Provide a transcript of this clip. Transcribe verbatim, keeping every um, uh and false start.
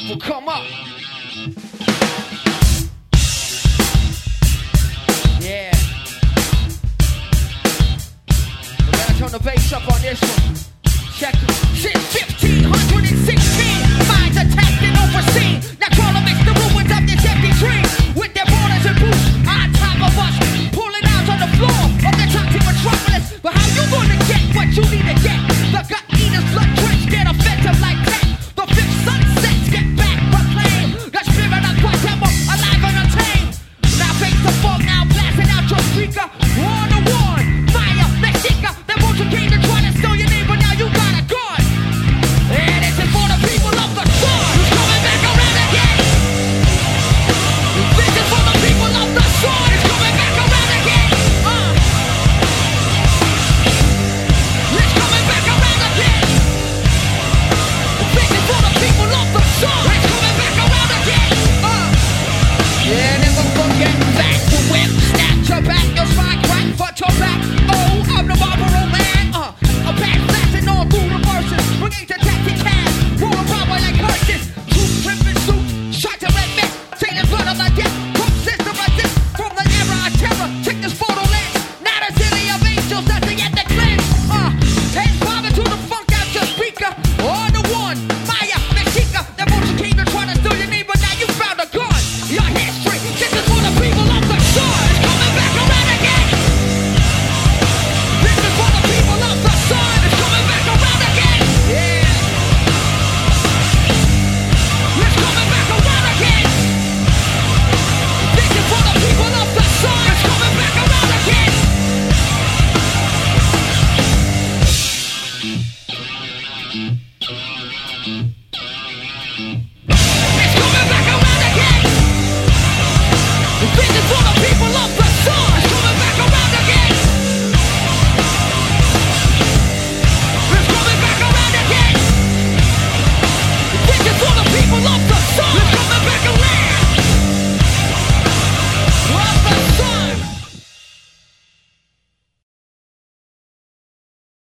people come up. Yeah. We gotta turn the bass up on this one. Check it. Since fifteen sixteen, minds attacked and overseen. Now trying to mix the ruins of this empty dream with their borders and boots on top of us, pulling out on the floor of the toxic metropolis. But how you gonna get what you need to get? The gut eaters, blood drenched, get offensive like tech. The fifth sunsets get back proclaimed. The spirit of Guatemala alive and untamed. Now face the fog, now blasting out your speaker. War to one, fire, Mexica. That motion came to try to steal your name, but now you got a gun. And this is for the people of the sun who's coming back around again. This is for the people of the sun who's coming back around again. Uh. It's coming back around again. This is for the people of the sun. It's coming back around again. Uh. Yeah, never forget back to whip. Snap your back, your spine crack, but your back. Oh, I'm the Marlboro man. Uh, a back blasting all through the verses. Bringing the tactic cash, roll around like curses. Two tripping suits, shot to red men. Taking blood on the death. Pump system like this from the era of terror. Check this photo lens. Not a city of angels, nothing at the cleanse. Uh, hands bobbing to the funk out your speaker. On the one, Maya, Mexica. That motion came to try to steal your name, but now you found a gun. Your history, this is for the people of the sun. It's coming back around again. This is for the people of the sun. It's coming back around again. Yeah. It's coming back around again. This is for the people of the sun. It's coming back around again.